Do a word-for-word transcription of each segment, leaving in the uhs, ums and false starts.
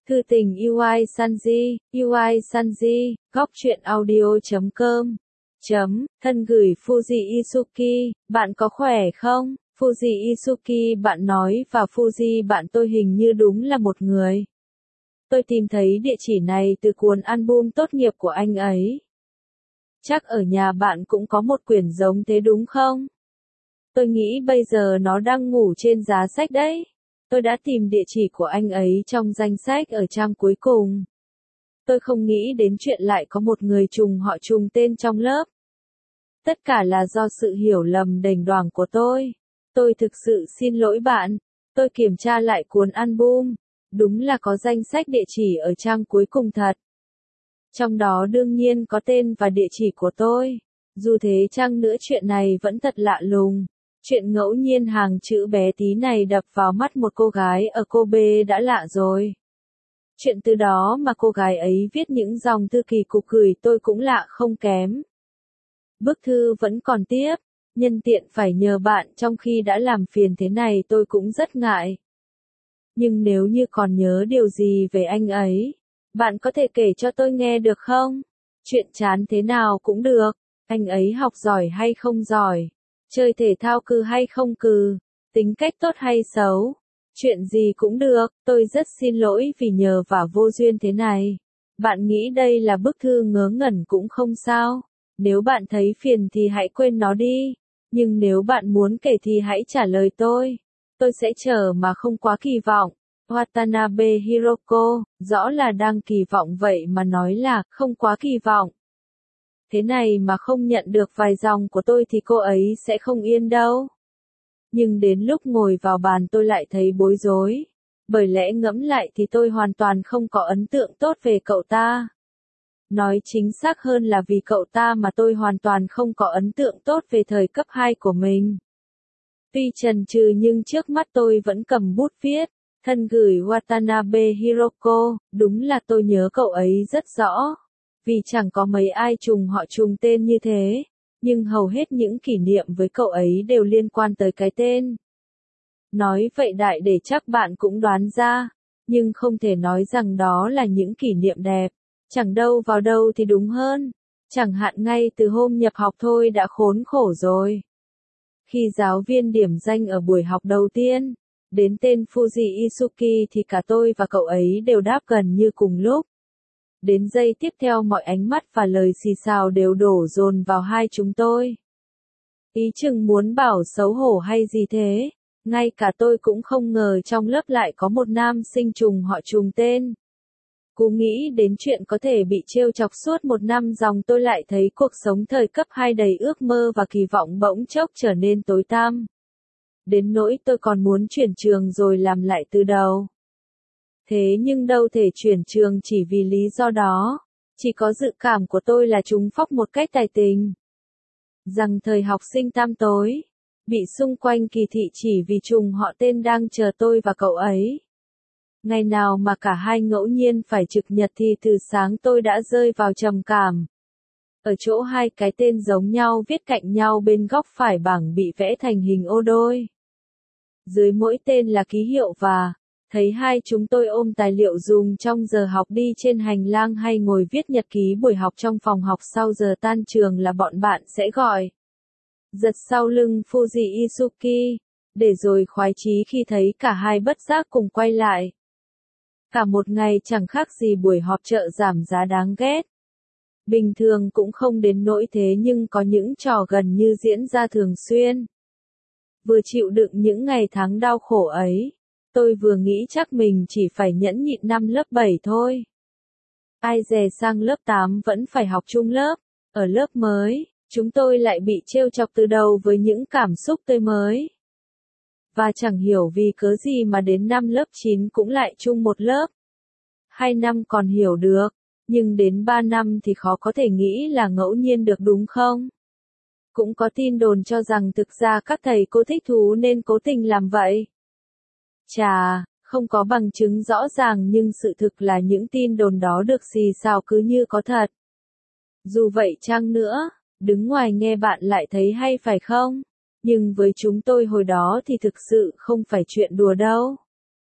Thư tình u i Sanji, u i Sanji, góc truyện audio chấm com. Chấm, thân gửi Fuji Isuki, bạn có khỏe không? Fuji Isuki bạn nói và Fuji bạn tôi hình như đúng là một người. Tôi tìm thấy địa chỉ này từ cuốn album tốt nghiệp của anh ấy. Chắc ở nhà bạn cũng có một quyển giống thế đúng không? Tôi nghĩ bây giờ nó đang ngủ trên giá sách đấy. Tôi đã tìm địa chỉ của anh ấy trong danh sách ở trang cuối cùng. Tôi không nghĩ đến chuyện lại có một người trùng họ trùng tên trong lớp. Tất cả là do sự hiểu lầm đềnh đoảng của tôi. Tôi thực sự xin lỗi bạn. Tôi kiểm tra lại cuốn album. Đúng là có danh sách địa chỉ ở trang cuối cùng thật. Trong đó đương nhiên có tên và địa chỉ của tôi. Dù thế chăng nữa chuyện này vẫn thật lạ lùng. Chuyện ngẫu nhiên hàng chữ bé tí này đập vào mắt một cô gái ở Kobe đã lạ rồi. Chuyện từ đó mà cô gái ấy viết những dòng thư kỳ cục gửi tôi cũng lạ không kém. Bức thư vẫn còn tiếp. Nhân tiện phải nhờ bạn trong khi đã làm phiền thế này tôi cũng rất ngại. Nhưng nếu như còn nhớ điều gì về anh ấy, bạn có thể kể cho tôi nghe được không? Chuyện chán thế nào cũng được. Anh ấy học giỏi hay không giỏi? Chơi thể thao cừ hay không cừ? Tính cách tốt hay xấu? Chuyện gì cũng được. Tôi rất xin lỗi vì nhờ vả vô duyên thế này. Bạn nghĩ đây là bức thư ngớ ngẩn cũng không sao. Nếu bạn thấy phiền thì hãy quên nó đi. Nhưng nếu bạn muốn kể thì hãy trả lời tôi. Tôi sẽ chờ mà không quá kỳ vọng. Watanabe Hiroko, rõ là đang kỳ vọng vậy mà nói là không quá kỳ vọng. Thế này mà không nhận được vài dòng của tôi thì cô ấy sẽ không yên đâu. Nhưng đến lúc ngồi vào bàn tôi lại thấy bối rối. Bởi lẽ ngẫm lại thì tôi hoàn toàn không có ấn tượng tốt về cậu ta. Nói chính xác hơn là vì cậu ta mà tôi hoàn toàn không có ấn tượng tốt về thời cấp hai của mình. Tuy chần chừ nhưng trước mắt tôi vẫn cầm bút viết. Thân gửi Watanabe Hiroko, đúng là tôi nhớ cậu ấy rất rõ. Vì chẳng có mấy ai trùng họ trùng tên như thế. Nhưng hầu hết những kỷ niệm với cậu ấy đều liên quan tới cái tên. Nói vậy đại để chắc bạn cũng đoán ra. Nhưng không thể nói rằng đó là những kỷ niệm đẹp. Chẳng đâu vào đâu thì đúng hơn. Chẳng hạn ngay từ hôm nhập học thôi đã khốn khổ rồi. Khi giáo viên điểm danh ở buổi học đầu tiên, đến tên Fuji Isuki thì cả tôi và cậu ấy đều đáp gần như cùng lúc. Đến giây tiếp theo mọi ánh mắt và lời xì xào đều đổ dồn vào hai chúng tôi. Ý chừng muốn bảo xấu hổ hay gì thế, ngay cả tôi cũng không ngờ trong lớp lại có một nam sinh trùng họ trùng tên. Cú nghĩ đến chuyện có thể bị trêu chọc suốt một năm dòng tôi lại thấy cuộc sống thời cấp hai đầy ước mơ và kỳ vọng bỗng chốc trở nên tối tăm. Đến nỗi tôi còn muốn chuyển trường rồi làm lại từ đầu. Thế nhưng đâu thể chuyển trường chỉ vì lý do đó. Chỉ có dự cảm của tôi là chúng phóc một cách tài tình. Rằng thời học sinh tăm tối, bị xung quanh kỳ thị chỉ vì trùng họ tên đang chờ tôi và cậu ấy. Ngày nào mà cả hai ngẫu nhiên phải trực nhật thì từ sáng tôi đã rơi vào trầm cảm. Ở chỗ hai cái tên giống nhau viết cạnh nhau bên góc phải bảng bị vẽ thành hình ô đôi. Dưới mỗi tên là ký hiệu và, thấy hai chúng tôi ôm tài liệu dùng trong giờ học đi trên hành lang hay ngồi viết nhật ký buổi học trong phòng học sau giờ tan trường là bọn bạn sẽ gọi. Giật sau lưng Fuji Isuki, để rồi khoái chí khi thấy cả hai bất giác cùng quay lại. Cả một ngày chẳng khác gì buổi họp chợ giảm giá đáng ghét. Bình thường cũng không đến nỗi thế nhưng có những trò gần như diễn ra thường xuyên. Vừa chịu đựng những ngày tháng đau khổ ấy, tôi vừa nghĩ chắc mình chỉ phải nhẫn nhịn năm lớp bảy thôi. Ai dè sang lớp tám vẫn phải học chung lớp, ở lớp mới, chúng tôi lại bị trêu chọc từ đầu với những cảm xúc tươi mới. Và chẳng hiểu vì cớ gì mà đến năm lớp chín cũng lại chung một lớp. Hai năm còn hiểu được, nhưng đến ba năm thì khó có thể nghĩ là ngẫu nhiên được đúng không? Cũng có tin đồn cho rằng thực ra các thầy cô thích thú nên cố tình làm vậy. Chà, không có bằng chứng rõ ràng nhưng sự thực là những tin đồn đó được xì xào cứ như có thật. Dù vậy chăng nữa, đứng ngoài nghe bạn lại thấy hay phải không? Nhưng với chúng tôi hồi đó thì thực sự không phải chuyện đùa đâu.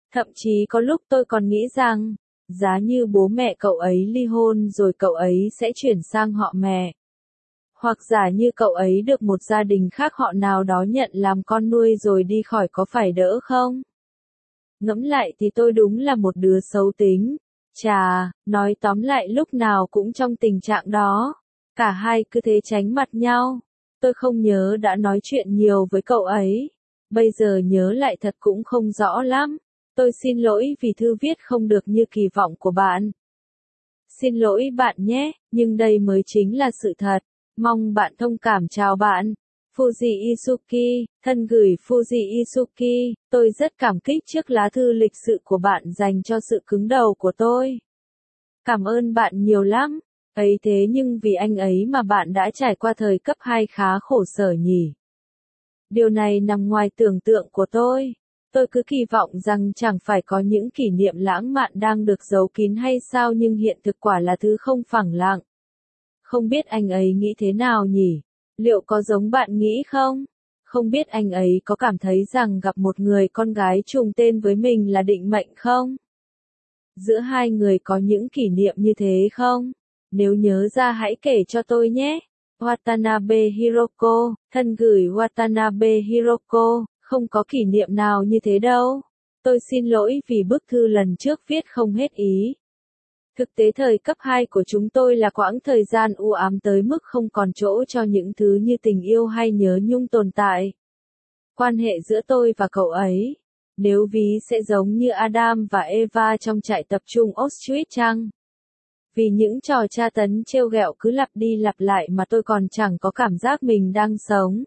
Thậm chí có lúc tôi còn nghĩ rằng, giá như bố mẹ cậu ấy ly hôn rồi cậu ấy sẽ chuyển sang họ mẹ. Hoặc giả như cậu ấy được một gia đình khác họ nào đó nhận làm con nuôi rồi đi khỏi có phải đỡ không? Ngẫm lại thì tôi đúng là một đứa xấu tính. Chà, nói tóm lại lúc nào cũng trong tình trạng đó. Cả hai cứ thế tránh mặt nhau. Tôi không nhớ đã nói chuyện nhiều với cậu ấy. Bây giờ nhớ lại thật cũng không rõ lắm. Tôi xin lỗi vì thư viết không được như kỳ vọng của bạn. Xin lỗi bạn nhé, nhưng đây mới chính là sự thật. Mong bạn thông cảm. Chào bạn. Fuji Isuki, thân gửi Fuji Isuki, tôi rất cảm kích trước lá thư lịch sự của bạn dành cho sự cứng đầu của tôi. Cảm ơn bạn nhiều lắm. Ấy thế nhưng vì anh ấy mà bạn đã trải qua thời cấp hai khá khổ sở nhỉ. Điều này nằm ngoài tưởng tượng của tôi. Tôi cứ kỳ vọng rằng chẳng phải có những kỷ niệm lãng mạn đang được giấu kín hay sao, nhưng hiện thực quả là thứ không phẳng lặng. Không biết anh ấy nghĩ thế nào nhỉ? Liệu có giống bạn nghĩ không? Không biết anh ấy có cảm thấy rằng gặp một người con gái trùng tên với mình là định mệnh không? Giữa hai người có những kỷ niệm như thế không? Nếu nhớ ra hãy kể cho tôi nhé. Watanabe Hiroko, thân gửi Watanabe Hiroko, không có kỷ niệm nào như thế đâu. Tôi xin lỗi vì bức thư lần trước viết không hết ý. Thực tế thời cấp hai của chúng tôi là quãng thời gian u ám tới mức không còn chỗ cho những thứ như tình yêu hay nhớ nhung tồn tại. Quan hệ giữa tôi và cậu ấy, nếu ví sẽ giống như Adam và Eva trong trại tập trung Auschwitz chăng? Vì những trò tra tấn trêu ghẹo cứ lặp đi lặp lại mà tôi còn chẳng có cảm giác mình đang sống.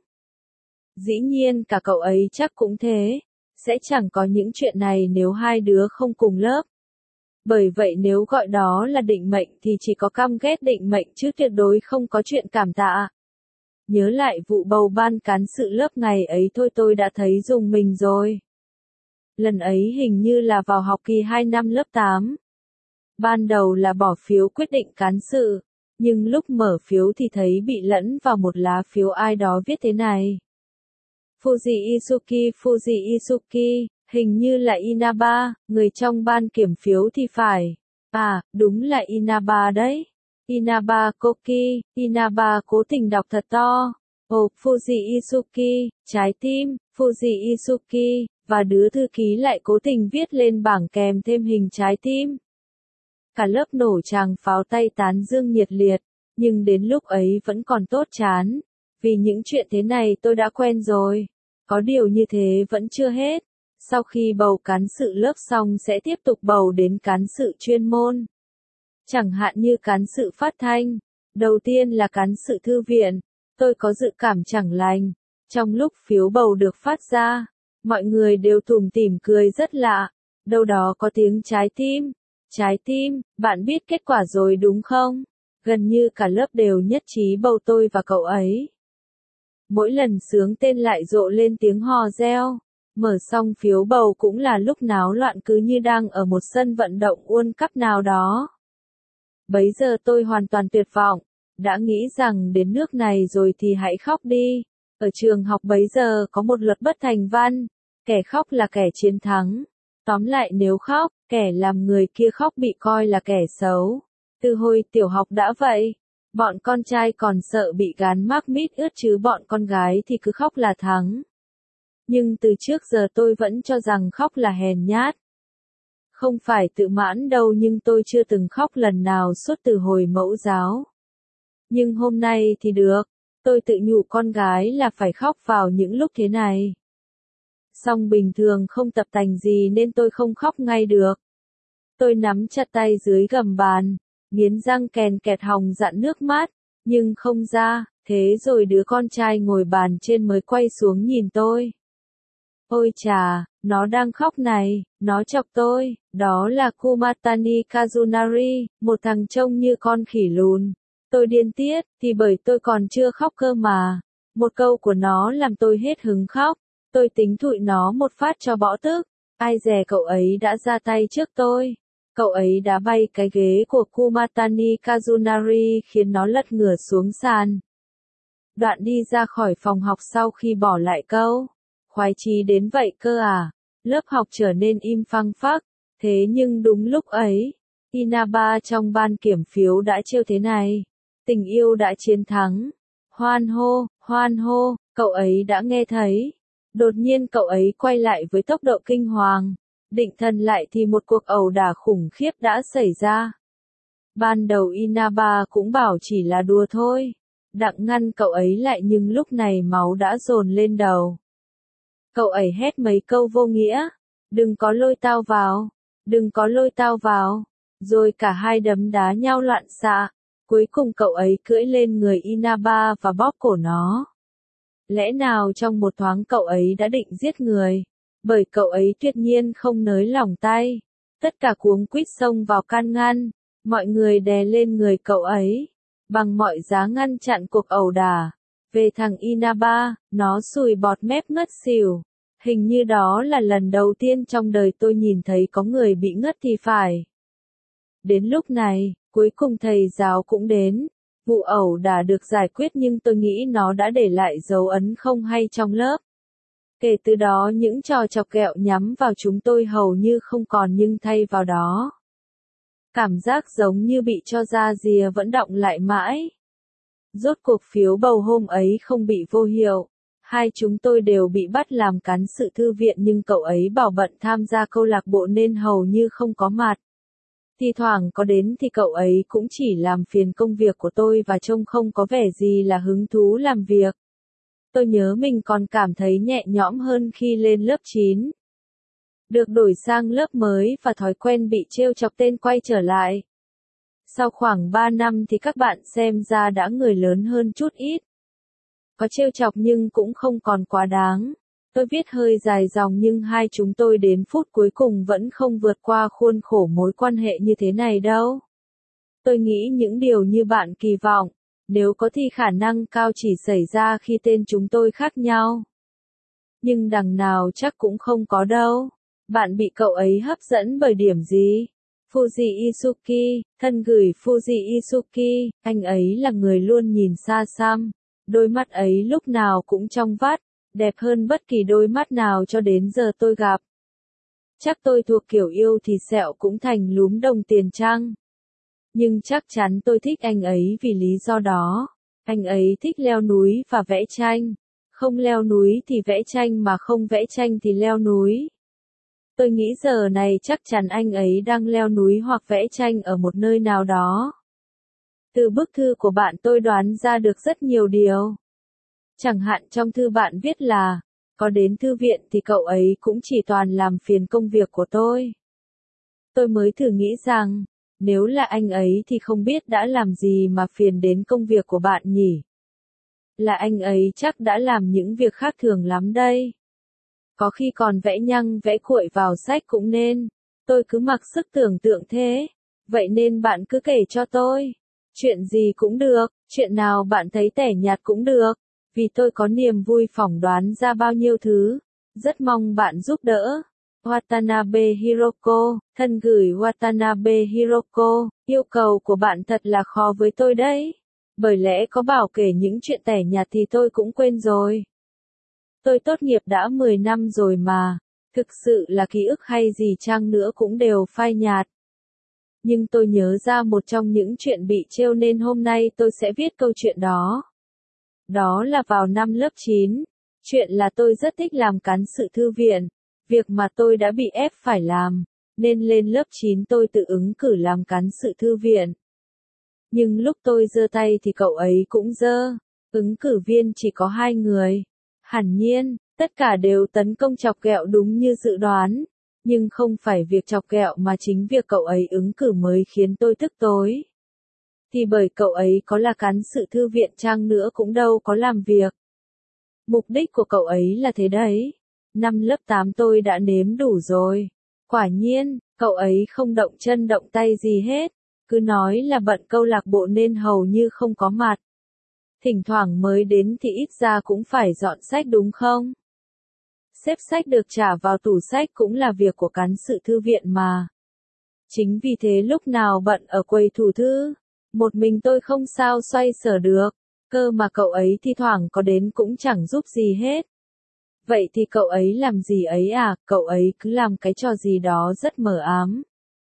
Dĩ nhiên cả cậu ấy chắc cũng thế. Sẽ chẳng có những chuyện này nếu hai đứa không cùng lớp. Bởi vậy nếu gọi đó là định mệnh thì chỉ có căm ghét định mệnh chứ tuyệt đối không có chuyện cảm tạ. Nhớ lại vụ bầu ban cán sự lớp ngày ấy thôi tôi đã thấy rùng mình rồi. Lần ấy hình như là vào học kỳ hai năm lớp tám. Ban đầu là bỏ phiếu quyết định cán sự, nhưng lúc mở phiếu thì thấy bị lẫn vào một lá phiếu ai đó viết thế này. Fuji Isuki, Fuji Isuki, hình như là Inaba, người trong ban kiểm phiếu thì phải. À, đúng là Inaba đấy. Inaba Koki, Inaba cố tình đọc thật to. Ồ, Fuji Isuki, trái tim, Fuji Isuki, và đứa thư ký lại cố tình viết lên bảng kèm thêm hình trái tim. Cả lớp nổ tràng pháo tay tán dương nhiệt liệt, nhưng đến lúc ấy vẫn còn tốt chán. Vì những chuyện thế này tôi đã quen rồi. Có điều như thế vẫn chưa hết. Sau khi bầu cán sự lớp xong sẽ tiếp tục bầu đến cán sự chuyên môn. Chẳng hạn như cán sự phát thanh. Đầu tiên là cán sự thư viện. Tôi có dự cảm chẳng lành. Trong lúc phiếu bầu được phát ra, mọi người đều tủm tỉm cười rất lạ. Đâu đó có tiếng trái tim. Trái tim, bạn biết kết quả rồi đúng không? Gần như cả lớp đều nhất trí bầu tôi và cậu ấy. Mỗi lần xướng tên lại rộ lên tiếng hò reo. Mở xong phiếu bầu cũng là lúc náo loạn cứ như đang ở một sân vận động World Cup nào đó. Bấy giờ tôi hoàn toàn tuyệt vọng. Đã nghĩ rằng đến nước này rồi thì hãy khóc đi. Ở trường học bấy giờ có một luật bất thành văn. Kẻ khóc là kẻ chiến thắng. Tóm lại nếu khóc, kẻ làm người kia khóc bị coi là kẻ xấu. Từ hồi tiểu học đã vậy. Bọn con trai còn sợ bị gán mác mít ướt chứ bọn con gái thì cứ khóc là thắng. Nhưng từ trước giờ tôi vẫn cho rằng khóc là hèn nhát. Không phải tự mãn đâu nhưng tôi chưa từng khóc lần nào suốt từ hồi mẫu giáo. Nhưng hôm nay thì được. Tôi tự nhủ con gái là phải khóc vào những lúc thế này. Song bình thường không tập tành gì nên tôi không khóc ngay được. Tôi nắm chặt tay dưới gầm bàn, nghiến răng kèn kẹt hòng dặn nước mắt, nhưng không ra, thế rồi đứa con trai ngồi bàn trên mới quay xuống nhìn tôi. Ôi chà, nó đang khóc này, nó chọc tôi, đó là Kumatani Kazunari, một thằng trông như con khỉ lùn. Tôi điên tiết, thì bởi tôi còn chưa khóc cơ mà. Một câu của nó làm tôi hết hứng khóc. Tôi tính thụi nó một phát cho bỏ tức. Ai dè cậu ấy đã ra tay trước tôi. Cậu ấy đá bay cái ghế của Kumatani Kazunari khiến nó lật ngửa xuống sàn. Đoạn đi ra khỏi phòng học sau khi bỏ lại câu. Khoái chí đến vậy cơ à? Lớp học trở nên im phăng phắc, thế nhưng đúng lúc ấy, Inaba trong ban kiểm phiếu đã trêu thế này. Tình yêu đã chiến thắng. Hoan hô, hoan hô, cậu ấy đã nghe thấy. Đột nhiên cậu ấy quay lại với tốc độ kinh hoàng. Định thần lại thì một cuộc ẩu đả khủng khiếp đã xảy ra. Ban đầu Inaba cũng bảo chỉ là đùa thôi. Đặng ngăn cậu ấy lại nhưng lúc này máu đã dồn lên đầu. Cậu ấy hét mấy câu vô nghĩa. Đừng có lôi tao vào. Đừng có lôi tao vào. Rồi cả hai đấm đá nhau loạn xạ. Cuối cùng cậu ấy cưỡi lên người Inaba và bóp cổ nó. Lẽ nào trong một thoáng cậu ấy đã định giết người? Bởi cậu ấy tuyệt nhiên không nới lỏng tay. Tất cả cuống quýt xông vào can ngăn. Mọi người đè lên người cậu ấy. Bằng mọi giá ngăn chặn cuộc ẩu đả. Về thằng Inaba, nó sùi bọt mép ngất xỉu. Hình như đó là lần đầu tiên trong đời tôi nhìn thấy có người bị ngất thì phải. Đến lúc này, cuối cùng thầy giáo cũng đến. Vụ ẩu đả được giải quyết nhưng tôi nghĩ nó đã để lại dấu ấn không hay trong lớp. Kể từ đó những trò chọc ghẹo nhắm vào chúng tôi hầu như không còn nhưng thay vào đó. Cảm giác giống như bị cho ra rìa vẫn đọng lại mãi. Rốt cuộc phiếu bầu hôm ấy không bị vô hiệu. Hai chúng tôi đều bị bắt làm cán sự thư viện nhưng cậu ấy bảo bận tham gia câu lạc bộ nên hầu như không có mặt. Thi thoảng có đến thì cậu ấy cũng chỉ làm phiền công việc của tôi và trông không có vẻ gì là hứng thú làm việc. Tôi nhớ mình còn cảm thấy nhẹ nhõm hơn khi lên lớp chín. Được đổi sang lớp mới và thói quen bị trêu chọc tên quay trở lại. Sau khoảng ba năm thì các bạn xem ra đã người lớn hơn chút ít. Có trêu chọc nhưng cũng không còn quá đáng. Tôi viết hơi dài dòng nhưng hai chúng tôi đến phút cuối cùng vẫn không vượt qua khuôn khổ mối quan hệ như thế này đâu. Tôi nghĩ những điều như bạn kỳ vọng, nếu có thì khả năng cao chỉ xảy ra khi tên chúng tôi khác nhau. Nhưng đằng nào chắc cũng không có đâu. Bạn bị cậu ấy hấp dẫn bởi điểm gì? Fuji Isuki, thân gửi Fuji Isuki, anh ấy là người luôn nhìn xa xăm. Đôi mắt ấy lúc nào cũng trong vắt, đẹp hơn bất kỳ đôi mắt nào cho đến giờ tôi gặp. Chắc tôi thuộc kiểu yêu thì sẹo cũng thành lúm đồng tiền chăng? Nhưng chắc chắn tôi thích anh ấy vì lý do đó. Anh ấy thích leo núi và vẽ tranh. Không leo núi thì vẽ tranh mà không vẽ tranh thì leo núi. Tôi nghĩ giờ này chắc chắn anh ấy đang leo núi hoặc vẽ tranh ở một nơi nào đó. Từ bức thư của bạn tôi đoán ra được rất nhiều điều. Chẳng hạn trong thư bạn viết là, có đến thư viện thì cậu ấy cũng chỉ toàn làm phiền công việc của tôi. Tôi mới thử nghĩ rằng, nếu là anh ấy thì không biết đã làm gì mà phiền đến công việc của bạn nhỉ. Là anh ấy chắc đã làm những việc khác thường lắm đây. Có khi còn vẽ nhăng vẽ cuội vào sách cũng nên. Tôi cứ mặc sức tưởng tượng thế. Vậy nên bạn cứ kể cho tôi. Chuyện gì cũng được, chuyện nào bạn thấy tẻ nhạt cũng được. Vì tôi có niềm vui phỏng đoán ra bao nhiêu thứ. Rất mong bạn giúp đỡ. Watanabe Hiroko, thân gửi Watanabe Hiroko, yêu cầu của bạn thật là khó với tôi đấy. Bởi lẽ có bảo kể những chuyện tẻ nhạt thì tôi cũng quên rồi. Tôi tốt nghiệp đã mười năm rồi mà, thực sự là ký ức hay gì chăng nữa cũng đều phai nhạt. Nhưng tôi nhớ ra một trong những chuyện bị trêu nên hôm nay tôi sẽ viết câu chuyện đó. Đó là vào năm lớp chín. Chuyện là tôi rất thích làm cán sự thư viện, việc mà tôi đã bị ép phải làm, nên lên lớp chín tôi tự ứng cử làm cán sự thư viện. Nhưng lúc tôi giơ tay thì cậu ấy cũng giơ, ứng cử viên chỉ có hai người. Hẳn nhiên, tất cả đều tấn công chọc ghẹo đúng như dự đoán, nhưng không phải việc chọc ghẹo mà chính việc cậu ấy ứng cử mới khiến tôi tức tối. Thì bởi cậu ấy có là cán sự thư viện chăng nữa cũng đâu có làm việc. Mục đích của cậu ấy là thế đấy. Năm lớp tám tôi đã nếm đủ rồi. Quả nhiên, cậu ấy không động chân động tay gì hết, cứ nói là bận câu lạc bộ nên hầu như không có mặt. Thỉnh thoảng mới đến thì ít ra cũng phải dọn sách đúng không? Xếp sách được trả vào tủ sách cũng là việc của cán sự thư viện mà. Chính vì thế lúc nào bận ở quầy thủ thư, một mình tôi không sao xoay sở được, cơ mà cậu ấy thi thoảng có đến cũng chẳng giúp gì hết. Vậy thì cậu ấy làm gì ấy à, cậu ấy cứ làm cái trò gì đó rất mờ ám.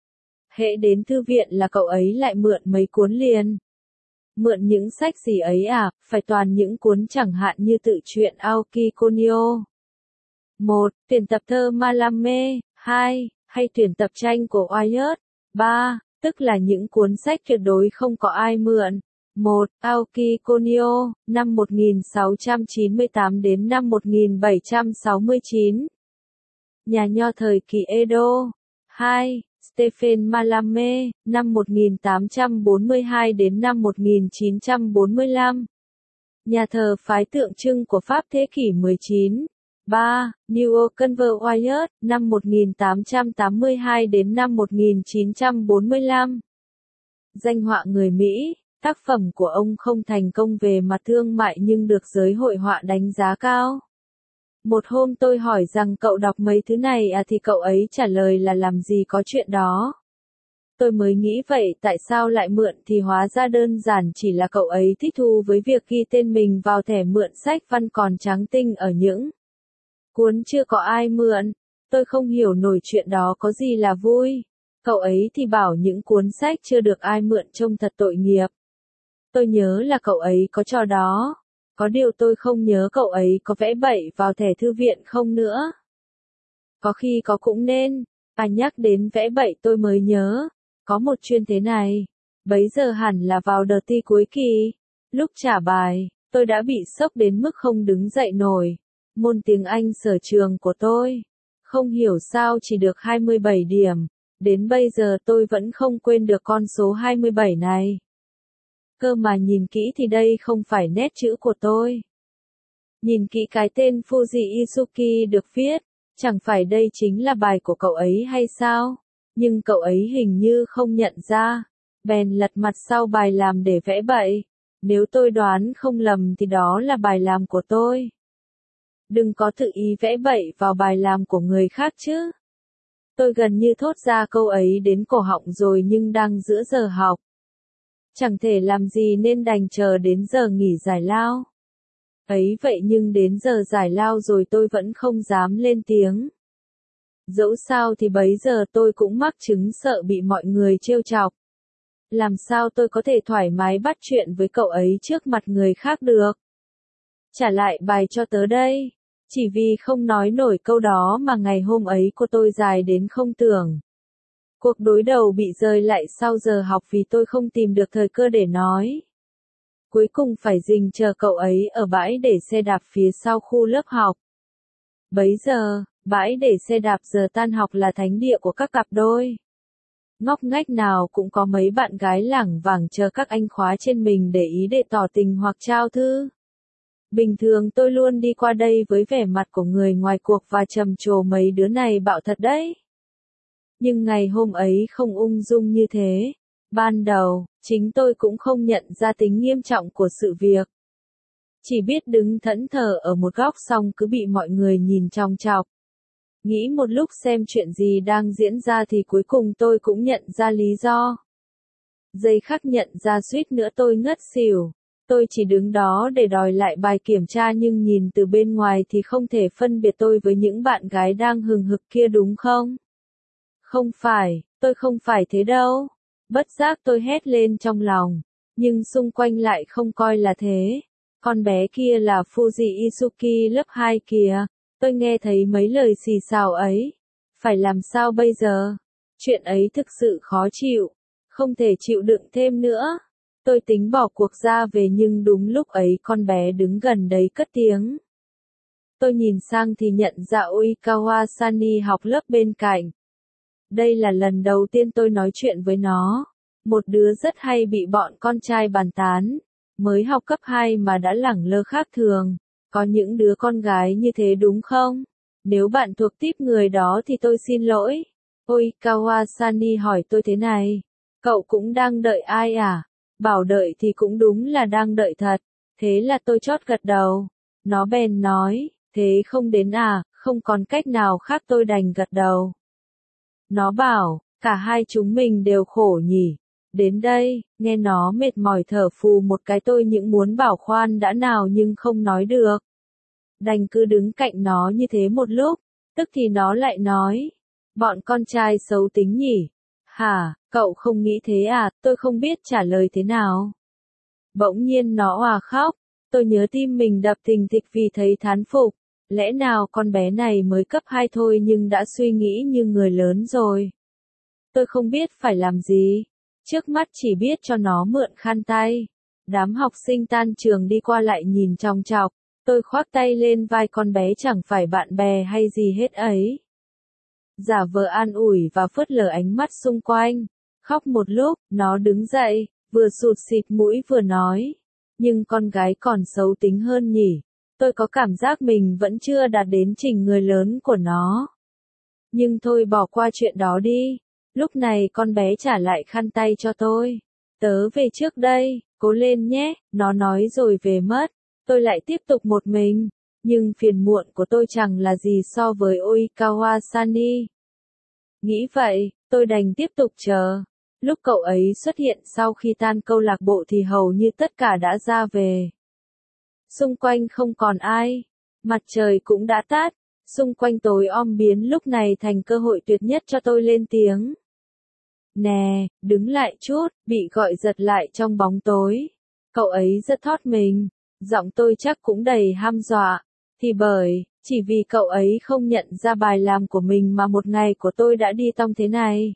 Hễ đến thư viện là cậu ấy lại mượn mấy cuốn liền. Mượn những sách gì ấy à, phải toàn những cuốn chẳng hạn như tự truyện Aoki Konyo. một. Tuyển tập thơ Malame. hai. Hay tuyển tập tranh của Wyatt. ba. Tức là những cuốn sách tuyệt đối không có ai mượn. một. Aoki Konyo, năm một nghìn sáu trăm chín mươi tám đến năm một nghìn bảy trăm sáu mươi chín. Nhà nho thời kỳ Edo. hai. Stephen Mallarmé, năm một nghìn tám trăm bốn mươi hai đến năm một nghìn chín trăm bốn mươi lăm. Nhà thờ phái tượng trưng của Pháp thế kỷ mười chín. ba. Newell Culver Wyatt, năm một nghìn tám trăm tám mươi hai đến năm một nghìn chín trăm bốn mươi lăm. Danh họa người Mỹ, tác phẩm của ông không thành công về mặt thương mại nhưng được giới hội họa đánh giá cao. Một hôm tôi hỏi rằng cậu đọc mấy thứ này à thì cậu ấy trả lời là làm gì có chuyện đó. Tôi mới nghĩ vậy tại sao lại mượn thì hóa ra đơn giản chỉ là cậu ấy thích thú với việc ghi tên mình vào thẻ mượn sách văn còn trắng tinh ở những cuốn chưa có ai mượn. Tôi không hiểu nổi chuyện đó có gì là vui. Cậu ấy thì bảo những cuốn sách chưa được ai mượn trông thật tội nghiệp. Tôi nhớ là cậu ấy có trò đó. Có điều tôi không nhớ cậu ấy có vẽ bậy vào thẻ thư viện không nữa. Có khi có cũng nên. À nhắc đến vẽ bậy tôi mới nhớ. Có một chuyên thế này. Bấy giờ hẳn là vào đợt thi cuối kỳ. Lúc trả bài, tôi đã bị sốc đến mức không đứng dậy nổi. Môn tiếng Anh sở trường của tôi. Không hiểu sao chỉ được hai mươi bảy điểm. Đến bây giờ tôi vẫn không quên được con số hai mươi bảy này. Cơ mà nhìn kỹ thì đây không phải nét chữ của tôi. Nhìn kỹ cái tên Fuji Isuki được viết, chẳng phải đây chính là bài của cậu ấy hay sao? Nhưng cậu ấy hình như không nhận ra. Bèn lật mặt sau bài làm để vẽ bậy. Nếu tôi đoán không lầm thì đó là bài làm của tôi. Đừng có tự ý vẽ bậy vào bài làm của người khác chứ. Tôi gần như thốt ra câu ấy đến cổ họng rồi nhưng đang giữa giờ học. Chẳng thể làm gì nên đành chờ đến giờ nghỉ giải lao. Ấy vậy nhưng đến giờ giải lao rồi tôi vẫn không dám lên tiếng. Dẫu sao thì bấy giờ tôi cũng mắc chứng sợ bị mọi người trêu chọc. Làm sao tôi có thể thoải mái bắt chuyện với cậu ấy trước mặt người khác được? Trả lại bài cho tớ đây. Chỉ vì không nói nổi câu đó mà ngày hôm ấy cô tôi dài đến không tưởng. Cuộc đối đầu bị rơi lại sau giờ học vì tôi không tìm được thời cơ để nói. Cuối cùng phải dình chờ cậu ấy ở bãi để xe đạp phía sau khu lớp học. Bấy giờ, bãi để xe đạp giờ tan học là thánh địa của các cặp đôi. Ngóc ngách nào cũng có mấy bạn gái lẳng vảng chờ các anh khóa trên mình để ý để tỏ tình hoặc trao thư. Bình thường tôi luôn đi qua đây với vẻ mặt của người ngoài cuộc và trầm trồ mấy đứa này bạo thật đấy. Nhưng ngày hôm ấy không ung dung như thế. Ban đầu, chính tôi cũng không nhận ra tính nghiêm trọng của sự việc. Chỉ biết đứng thẫn thờ ở một góc xong cứ bị mọi người nhìn chòng chọc. Nghĩ một lúc xem chuyện gì đang diễn ra thì cuối cùng tôi cũng nhận ra lý do. Giây khắc nhận ra suýt nữa tôi ngất xỉu. Tôi chỉ đứng đó để đòi lại bài kiểm tra nhưng nhìn từ bên ngoài thì không thể phân biệt tôi với những bạn gái đang hừng hực kia đúng không? Không phải, tôi không phải thế đâu. Bất giác tôi hét lên trong lòng. Nhưng xung quanh lại không coi là thế. Con bé kia là Fuji Isuki lớp hai kìa. Tôi nghe thấy mấy lời xì xào ấy. Phải làm sao bây giờ? Chuyện ấy thực sự khó chịu. Không thể chịu đựng thêm nữa. Tôi tính bỏ cuộc ra về nhưng đúng lúc ấy con bé đứng gần đấy cất tiếng. Tôi nhìn sang thì nhận ra Oikawa Sani học lớp bên cạnh. Đây là lần đầu tiên tôi nói chuyện với nó. Một đứa rất hay bị bọn con trai bàn tán. Mới học cấp hai mà đã lẳng lơ khác thường. Có những đứa con gái như thế đúng không? Nếu bạn thuộc típ người đó thì tôi xin lỗi. Oikawa Sani hỏi tôi thế này. Cậu cũng đang đợi ai à? Bảo đợi thì cũng đúng là đang đợi thật. Thế là tôi chót gật đầu. Nó bèn nói, thế không đến à, không còn cách nào khác tôi đành gật đầu. Nó bảo, cả hai chúng mình đều khổ nhỉ. Đến đây, nghe nó mệt mỏi thở phù một cái tôi những muốn bảo khoan đã nào nhưng không nói được. đành cứ đứng cạnh nó như thế một lúc, tức thì nó lại nói, bọn con trai xấu tính nhỉ? Hả, cậu không nghĩ thế à? Tôi không biết trả lời thế nào. Bỗng nhiên nó òa khóc, tôi nhớ tim mình đập thình thịch vì thấy thán phục, lẽ nào con bé này mới cấp hai thôi nhưng đã suy nghĩ như người lớn rồi. Tôi không biết phải làm gì, trước mắt chỉ biết cho nó mượn khăn tay. Đám học sinh tan trường đi qua lại nhìn chòng chọc, tôi khoác tay lên vai con bé chẳng phải bạn bè hay gì hết ấy. Giả vờ an ủi và phớt lờ ánh mắt xung quanh, khóc một lúc, nó đứng dậy, vừa sụt xịt mũi vừa nói, nhưng con gái còn xấu tính hơn nhỉ, tôi có cảm giác mình vẫn chưa đạt đến trình người lớn của nó. Nhưng thôi bỏ qua chuyện đó đi, lúc này con bé trả lại khăn tay cho tôi. Tớ về trước đây, cố lên nhé, nó nói rồi về mất, tôi lại tiếp tục một mình, nhưng phiền muộn của tôi chẳng là gì so với Oikawa Sani. Nghĩ vậy, tôi đành tiếp tục chờ. Lúc cậu ấy xuất hiện sau khi tan câu lạc bộ thì hầu như tất cả đã ra về. Xung quanh không còn ai, mặt trời cũng đã tắt, xung quanh tối om biến lúc này thành cơ hội tuyệt nhất cho tôi lên tiếng. Nè, đứng lại chút, bị gọi giật lại trong bóng tối. Cậu ấy rất thót mình, giọng tôi chắc cũng đầy hăm dọa, thì bởi, chỉ vì cậu ấy không nhận ra bài làm của mình mà một ngày của tôi đã đi tong thế này.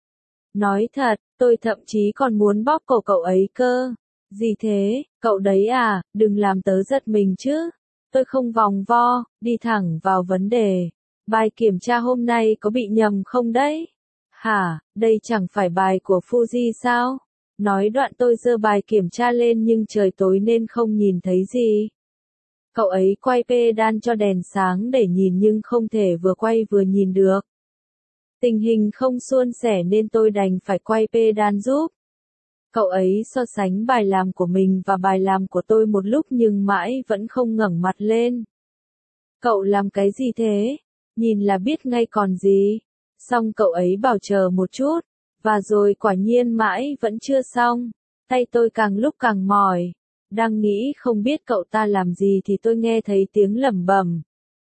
Nói thật, tôi thậm chí còn muốn bóp cổ cậu ấy cơ. Gì thế, cậu đấy à, đừng làm tớ giật mình chứ. Tôi không vòng vo, đi thẳng vào vấn đề. Bài kiểm tra hôm nay có bị nhầm không đấy? Hả, đây chẳng phải bài của Fuji sao? Nói đoạn tôi giơ bài kiểm tra lên nhưng trời tối nên không nhìn thấy gì. Cậu ấy quay pedal cho đèn sáng để nhìn nhưng không thể vừa quay vừa nhìn được. Tình hình không suôn sẻ nên tôi đành phải quay pedal giúp. Cậu ấy so sánh bài làm của mình và bài làm của tôi một lúc nhưng mãi vẫn không ngẩng mặt lên. Cậu làm cái gì thế? Nhìn là biết ngay còn gì. Xong cậu ấy bảo chờ một chút, và rồi quả nhiên mãi vẫn chưa xong. Tay tôi càng lúc càng mỏi. Đang nghĩ không biết cậu ta làm gì thì tôi nghe thấy tiếng lẩm bẩm.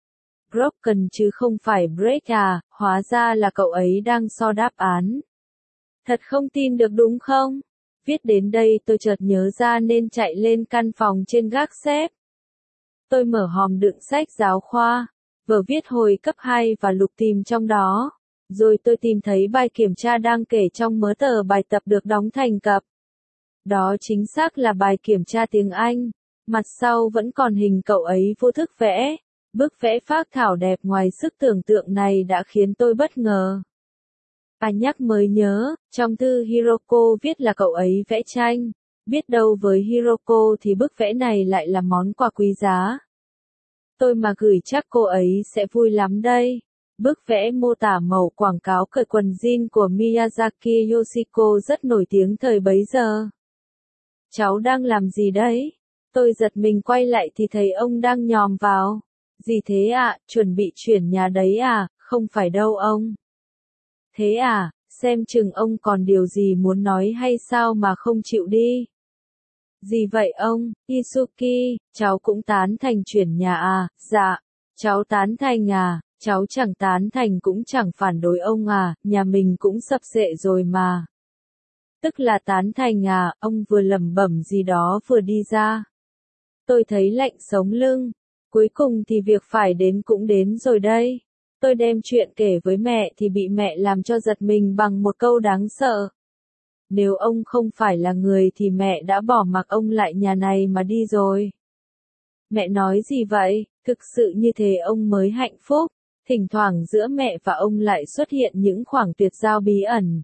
Broken chứ không phải break à, hóa ra là cậu ấy đang so đáp án. Thật không tin được đúng không? Viết đến đây tôi chợt nhớ ra nên chạy lên căn phòng trên gác xếp. Tôi mở hòm đựng sách giáo khoa, vở viết hồi cấp hai và lục tìm trong đó. Rồi tôi tìm thấy bài kiểm tra đang kể trong mớ tờ bài tập được đóng thành cặp. Đó chính xác là bài kiểm tra tiếng Anh. Mặt sau vẫn còn hình cậu ấy vô thức vẽ. Bức vẽ phác thảo đẹp ngoài sức tưởng tượng này đã khiến tôi bất ngờ. À nhắc mới nhớ, trong thư Hiroko viết là cậu ấy vẽ tranh. Biết đâu với Hiroko thì bức vẽ này lại là món quà quý giá. Tôi mà gửi chắc cô ấy sẽ vui lắm đây. Bức vẽ mô tả mẫu quảng cáo cởi quần jean của Miyazaki Yoshiko rất nổi tiếng thời bấy giờ. Cháu đang làm gì đấy? Tôi giật mình quay lại thì thấy ông đang nhòm vào. Gì thế ạ, à? Chuẩn bị chuyển nhà đấy à? Không phải đâu ông. Thế à, xem chừng ông còn điều gì muốn nói hay sao mà không chịu đi. Gì vậy ông, Isuki, cháu cũng tán thành chuyển nhà à? Dạ, cháu tán thành à? Cháu chẳng tán thành cũng chẳng phản đối ông à, nhà mình cũng sập xệ rồi mà. Tức là tán thành à, ông vừa lẩm bẩm gì đó vừa đi ra. Tôi thấy lạnh sống lưng, cuối cùng thì việc phải đến cũng đến rồi đây. Tôi đem chuyện kể với mẹ thì bị mẹ làm cho giật mình bằng một câu đáng sợ. Nếu ông không phải là người thì mẹ đã bỏ mặc ông lại nhà này mà đi rồi. Mẹ nói gì vậy, thực sự như thế ông mới hạnh phúc. Thỉnh thoảng giữa mẹ và ông lại xuất hiện những khoảng tuyệt giao bí ẩn.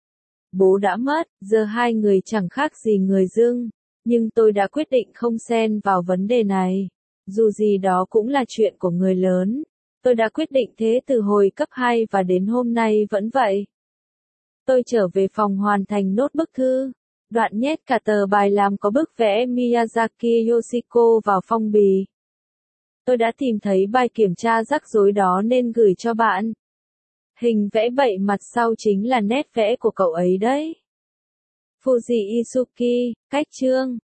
Bố đã mất, giờ hai người chẳng khác gì người dưng, nhưng tôi đã quyết định không xen vào vấn đề này. Dù gì đó cũng là chuyện của người lớn. Tôi đã quyết định thế từ hồi cấp hai và đến hôm nay vẫn vậy. Tôi trở về phòng hoàn thành nốt bức thư. Đoạn nhét cả tờ bài làm có bức vẽ Miyazaki Yoshiko vào phong bì. Tôi đã tìm thấy bài kiểm tra rắc rối đó nên gửi cho bạn. Hình vẽ bậy mặt sau chính là nét vẽ của cậu ấy đấy. Fuji Isuki, cách chương.